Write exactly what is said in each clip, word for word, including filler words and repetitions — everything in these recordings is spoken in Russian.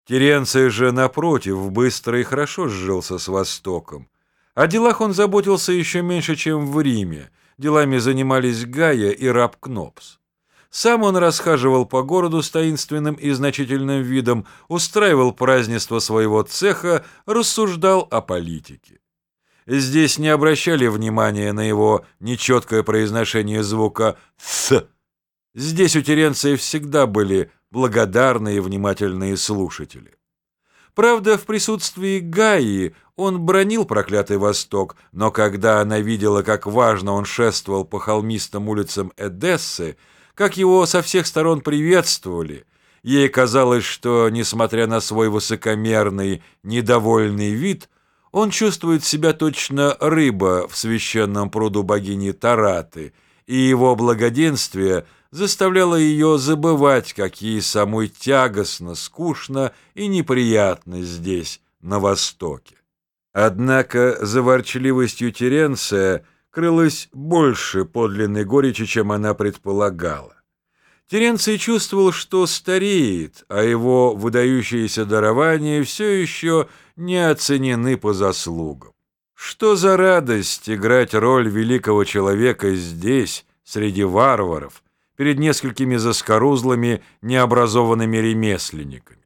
Теренций же, напротив, быстро и хорошо сжился с Востоком. О делах он заботился еще меньше, чем в Риме. Делами занимались Гайя и раб Кнопс. Сам он расхаживал по городу с таинственным и значительным видом, устраивал празднество своего цеха, рассуждал о политике. Здесь не обращали внимания на его нечеткое произношение звука «th». Здесь у Теренция всегда были благодарные и внимательные слушатели. Правда, в присутствии Гаи он бранил проклятый Восток, но когда она видела, как важно он шествовал по холмистым улицам Эдессы, как его со всех сторон приветствовали, ей казалось, что, несмотря на свой высокомерный, недовольный вид, он чувствует себя точно рыба в священном пруду богини Тараты, и его благоденствие заставляло ее забывать, как ей самой тягостно, скучно и неприятно здесь, на Востоке. Однако за ворчливостью Теренция крылось больше подлинной горечи, чем она предполагала. Теренций чувствовал, что стареет, а его выдающиеся дарования все еще не оценены по заслугам. Что за радость играть роль великого человека здесь, среди варваров, перед несколькими заскорузлыми, необразованными ремесленниками.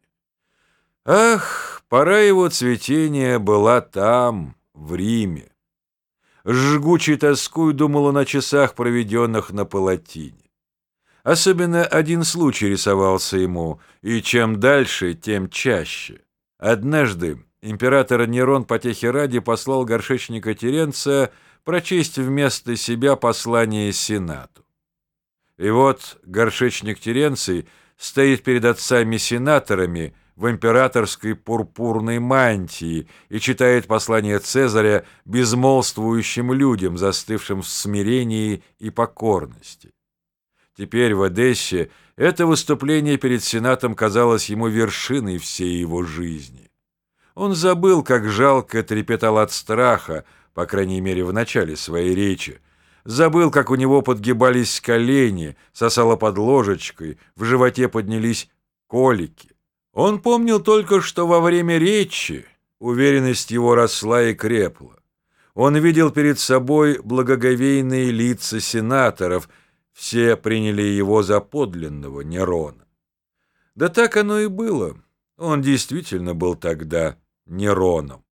Ах, пора его цветения была там, в Риме. С жгучей тоской думал он о часах, проведенных на Палатине. Особенно один случай рисовался ему, и чем дальше, тем чаще. Однажды император Нерон потехи ради послал горшечника Теренция прочесть вместо себя послание Сенату. И вот горшечник Теренций стоит перед отцами-сенаторами в императорской пурпурной мантии и читает послание Цезаря безмолвствующим людям, застывшим в смирении и покорности. Теперь в Эдессе это выступление перед Сенатом казалось ему вершиной всей его жизни. Он забыл, как жалко трепетал от страха, по крайней мере, в начале своей речи, забыл, как у него подгибались колени, сосало под ложечкой, в животе поднялись колики. Он помнил только, что во время речи уверенность его росла и крепла. Он видел перед собой благоговейные лица сенаторов, все приняли его за подлинного Нерона. Да так оно и было. Он действительно был тогда Нероном.